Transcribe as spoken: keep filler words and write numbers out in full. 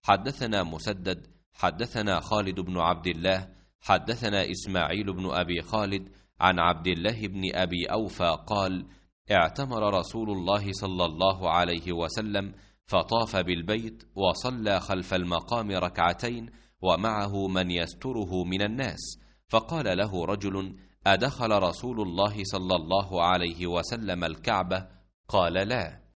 حدثنا مسدد حدثنا خالد بن عبد الله حدثنا إسماعيل بن أبي خالد عن عبد الله بن أبي أوفى قال: اعتمر رسول الله صلى الله عليه وسلم فطاف بالبيت وصلى خلف المقام ركعتين ومعه من يستره من الناس، فقال له رجل: أدخل رسول الله صلى الله عليه وسلم الكعبة؟ قال: لا.